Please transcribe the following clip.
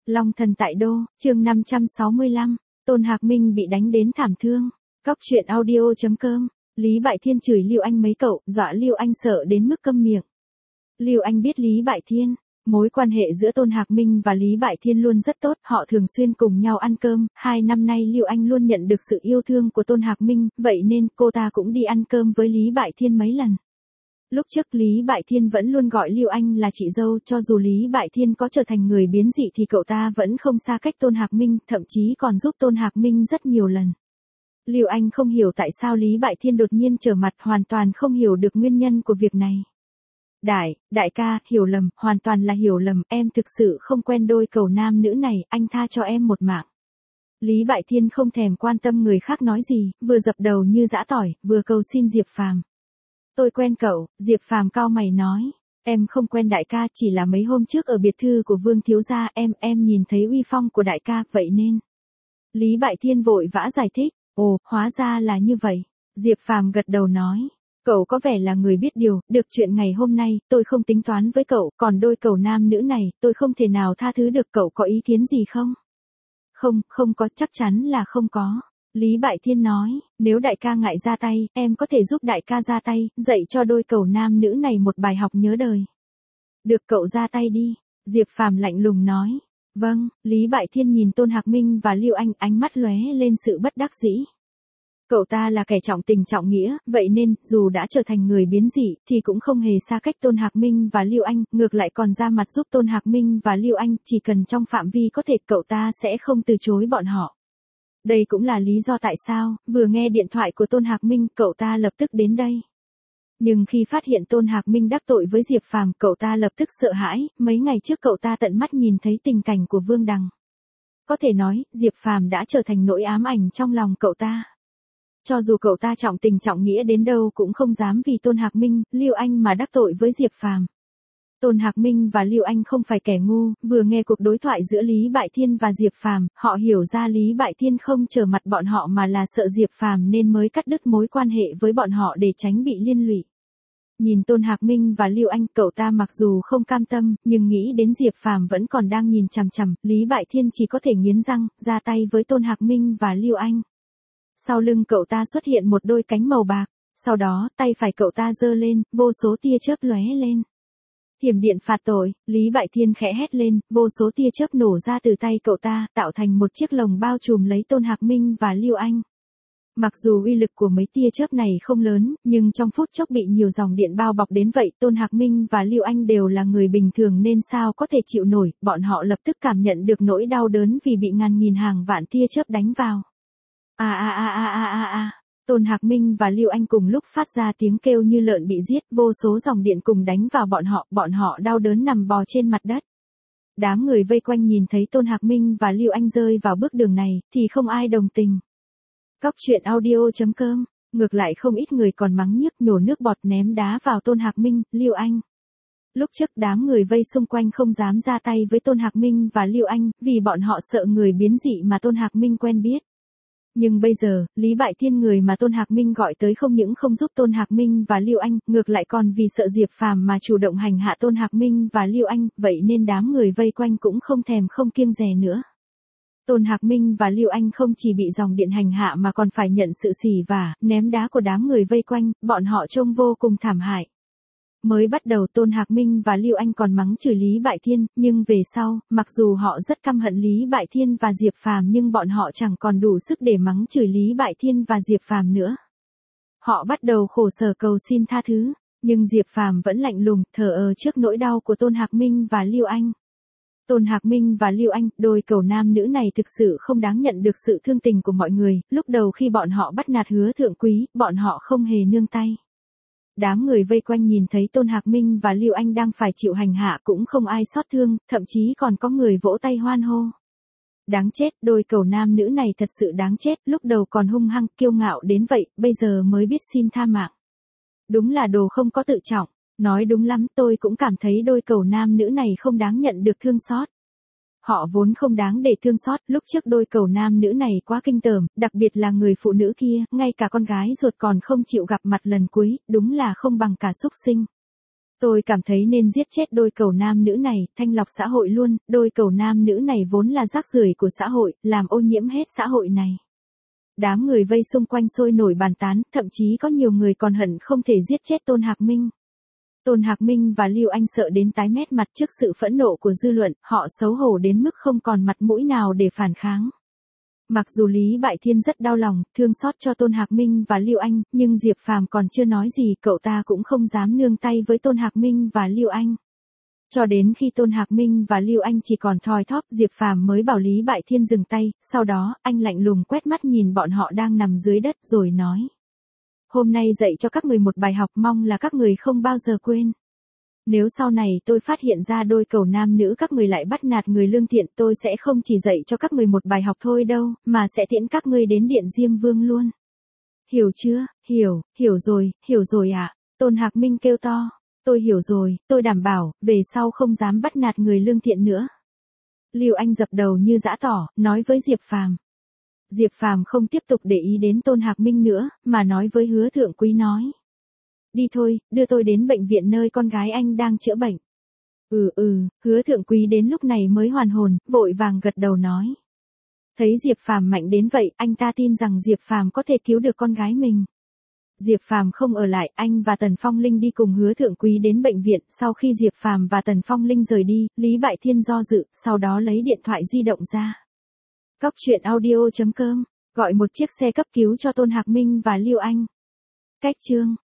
Long thần tại đô, chương 565, Tôn Hạc Minh bị đánh đến thảm thương. Cóc truyện audio.com, Lý Bại Thiên chửi Lưu Anh mấy cậu, dọa Lưu Anh sợ đến mức câm miệng. Lưu Anh biết Lý Bại Thiên, mối quan hệ giữa Tôn Hạc Minh và Lý Bại Thiên luôn rất tốt, họ thường xuyên cùng nhau ăn cơm, 2 năm nay Lưu Anh luôn nhận được sự yêu thương của Tôn Hạc Minh, vậy nên cô ta cũng đi ăn cơm với Lý Bại Thiên mấy lần. Lúc trước Lý Bại Thiên vẫn luôn gọi Lưu Anh là chị dâu, cho dù Lý Bại Thiên có trở thành người biến dị thì cậu ta vẫn không xa cách Tôn Hạc Minh, thậm chí còn giúp Tôn Hạc Minh rất nhiều lần. Lưu Anh không hiểu tại sao Lý Bại Thiên đột nhiên trở mặt, hoàn toàn không hiểu được nguyên nhân của việc này. Đại ca, hiểu lầm, hoàn toàn là hiểu lầm, em thực sự không quen đôi cầu nam nữ này, anh tha cho em một mạng. Lý Bại Thiên không thèm quan tâm người khác nói gì, vừa dập đầu như giã tỏi, vừa cầu xin Diệp Phàm. Tôi quen cậu, Diệp Phàm cau mày nói. Em không quen đại ca, chỉ là mấy hôm trước ở biệt thư của Vương thiếu gia em nhìn thấy uy phong của đại ca, vậy nên. Lý Bại Thiên vội vã giải thích. Ồ, hóa ra là như vậy. Diệp Phàm gật đầu nói. Cậu có vẻ là người biết điều, được chuyện ngày hôm nay, tôi không tính toán với cậu, còn đôi cầu nam nữ này, tôi không thể nào tha thứ được, cậu có ý kiến gì không? Không có, chắc chắn là không có. Lý Bại Thiên nói, nếu đại ca ngại ra tay, em có thể giúp đại ca ra tay, dạy cho đôi cầu nam nữ này một bài học nhớ đời. Được, cậu ra tay đi, Diệp Phàm lạnh lùng nói. Vâng, Lý Bại Thiên nhìn Tôn Hạc Minh và Lưu Anh, ánh mắt lóe lên sự bất đắc dĩ. Cậu ta là kẻ trọng tình trọng nghĩa, vậy nên, dù đã trở thành người biến dị, thì cũng không hề xa cách Tôn Hạc Minh và Lưu Anh, ngược lại còn ra mặt giúp Tôn Hạc Minh và Lưu Anh, chỉ cần trong phạm vi có thể cậu ta sẽ không từ chối bọn họ. Đây cũng là lý do tại sao, vừa nghe điện thoại của Tôn Hạc Minh, cậu ta lập tức đến đây. Nhưng khi phát hiện Tôn Hạc Minh đắc tội với Diệp Phàm, cậu ta lập tức sợ hãi, mấy ngày trước cậu ta tận mắt nhìn thấy tình cảnh của Vương Đằng. Có thể nói, Diệp Phàm đã trở thành nỗi ám ảnh trong lòng cậu ta. Cho dù cậu ta trọng tình trọng nghĩa đến đâu cũng không dám vì Tôn Hạc Minh, Lưu Anh mà đắc tội với Diệp Phàm. Tôn Hạc Minh và Lưu Anh không phải kẻ ngu, vừa nghe cuộc đối thoại giữa Lý Bại Thiên và Diệp Phàm, họ hiểu ra Lý Bại Thiên không trở mặt bọn họ mà là sợ Diệp Phàm nên mới cắt đứt mối quan hệ với bọn họ để tránh bị liên lụy. Nhìn Tôn Hạc Minh và Lưu Anh, cậu ta mặc dù không cam tâm, nhưng nghĩ đến Diệp Phàm vẫn còn đang nhìn chằm chằm, Lý Bại Thiên chỉ có thể nghiến răng, ra tay với Tôn Hạc Minh và Lưu Anh. Sau lưng cậu ta xuất hiện một đôi cánh màu bạc, sau đó, tay phải cậu ta giơ lên, vô số tia chớp lóe lên. Thiểm điện phạt tội, Lý Bại Thiên khẽ hét lên, vô số tia chớp nổ ra từ tay cậu ta, tạo thành một chiếc lồng bao trùm lấy Tôn Hạc Minh và Lưu Anh. Mặc dù uy lực của mấy tia chớp này không lớn, nhưng trong phút chốc bị nhiều dòng điện bao bọc đến vậy, Tôn Hạc Minh và Lưu Anh đều là người bình thường nên sao có thể chịu nổi, bọn họ lập tức cảm nhận được nỗi đau đớn vì bị ngàn nghìn hàng vạn tia chớp đánh vào. Tôn Hạc Minh và Lưu Anh cùng lúc phát ra tiếng kêu như lợn bị giết, vô số dòng điện cùng đánh vào bọn họ đau đớn nằm bò trên mặt đất. Đám người vây quanh nhìn thấy Tôn Hạc Minh và Lưu Anh rơi vào bước đường này, thì không ai đồng tình. Cóc truyện audio.com, ngược lại không ít người còn mắng nhiếc, nhổ nước bọt ném đá vào Tôn Hạc Minh, Lưu Anh. Lúc trước đám người vây xung quanh không dám ra tay với Tôn Hạc Minh và Lưu Anh, vì bọn họ sợ người biến dị mà Tôn Hạc Minh quen biết. Nhưng bây giờ, Lý Bại Thiên người mà Tôn Hạc Minh gọi tới không những không giúp Tôn Hạc Minh và Lưu Anh, ngược lại còn vì sợ Diệp Phàm mà chủ động hành hạ Tôn Hạc Minh và Lưu Anh, vậy nên đám người vây quanh cũng không thèm không kiêng dè nữa. Tôn Hạc Minh và Lưu Anh không chỉ bị dòng điện hành hạ mà còn phải nhận sự xỉ vả, ném đá của đám người vây quanh, bọn họ trông vô cùng thảm hại. Mới bắt đầu Tôn Hạc Minh và Lưu Anh còn mắng chửi Lý Bại Thiên, nhưng về sau, mặc dù họ rất căm hận Lý Bại Thiên và Diệp Phàm nhưng bọn họ chẳng còn đủ sức để mắng chửi Lý Bại Thiên và Diệp Phàm nữa. Họ bắt đầu khổ sở cầu xin tha thứ, nhưng Diệp Phàm vẫn lạnh lùng, thờ ơ trước nỗi đau của Tôn Hạc Minh và Lưu Anh. Tôn Hạc Minh và Lưu Anh, đôi cầu nam nữ này thực sự không đáng nhận được sự thương tình của mọi người, lúc đầu khi bọn họ bắt nạt Hứa Thượng Quý, bọn họ không hề nương tay. Đám người vây quanh nhìn thấy Tôn Hạc Minh và Lưu Anh đang phải chịu hành hạ cũng không ai xót thương, thậm chí còn có người vỗ tay hoan hô. Đáng chết, đôi cầu nam nữ này thật sự đáng chết, lúc đầu còn hung hăng, kiêu ngạo đến vậy, bây giờ mới biết xin tha mạng. Đúng là đồ không có tự trọng, nói đúng lắm, tôi cũng cảm thấy đôi cầu nam nữ này không đáng nhận được thương xót. Họ vốn không đáng để thương xót, lúc trước đôi cầu nam nữ này quá kinh tởm, đặc biệt là người phụ nữ kia, ngay cả con gái ruột còn không chịu gặp mặt lần cuối, đúng là không bằng cả súc sinh. Tôi cảm thấy nên giết chết đôi cầu nam nữ này, thanh lọc xã hội luôn, đôi cầu nam nữ này vốn là rác rưởi của xã hội, làm ô nhiễm hết xã hội này. Đám người vây xung quanh sôi nổi bàn tán, thậm chí có nhiều người còn hận không thể giết chết Tôn Hạc Minh. Tôn Hạc Minh và Lưu Anh sợ đến tái mét mặt trước sự phẫn nộ của dư luận, họ xấu hổ đến mức không còn mặt mũi nào để phản kháng. Mặc dù Lý Bại Thiên rất đau lòng, thương xót cho Tôn Hạc Minh và Lưu Anh, nhưng Diệp Phàm còn chưa nói gì, cậu ta cũng không dám nương tay với Tôn Hạc Minh và Lưu Anh. Cho đến khi Tôn Hạc Minh và Lưu Anh chỉ còn thoi thóp, Diệp Phàm mới bảo Lý Bại Thiên dừng tay, sau đó, anh lạnh lùng quét mắt nhìn bọn họ đang nằm dưới đất rồi nói. Hôm nay dạy cho các người một bài học, mong là các người không bao giờ quên. Nếu sau này tôi phát hiện ra đôi cầu nam nữ các người lại bắt nạt người lương thiện, tôi sẽ không chỉ dạy cho các người một bài học thôi đâu, mà sẽ tiễn các ngươi đến điện Diêm Vương luôn. Hiểu chưa? Hiểu rồi ạ. Tôn Hạc Minh kêu to. Tôi hiểu rồi, tôi đảm bảo, về sau không dám bắt nạt người lương thiện nữa. Lưu Anh dập đầu như giã tỏ, nói với Diệp Phàm. Diệp Phàm không tiếp tục để ý đến Tôn Hạc Minh nữa, mà nói với Hứa Thượng Quý nói. Đi thôi, đưa tôi đến bệnh viện nơi con gái anh đang chữa bệnh. Hứa Thượng Quý đến lúc này mới hoàn hồn, vội vàng gật đầu nói. Thấy Diệp Phàm mạnh đến vậy, anh ta tin rằng Diệp Phàm có thể cứu được con gái mình. Diệp Phàm không ở lại, anh và Tần Phong Linh đi cùng Hứa Thượng Quý đến bệnh viện, sau khi Diệp Phàm và Tần Phong Linh rời đi, Lý Bại Thiên do dự, sau đó lấy điện thoại di động ra. Cóc truyện audio.com, gọi một chiếc xe cấp cứu cho Tôn Hạc Minh và Lưu Anh. Cách chương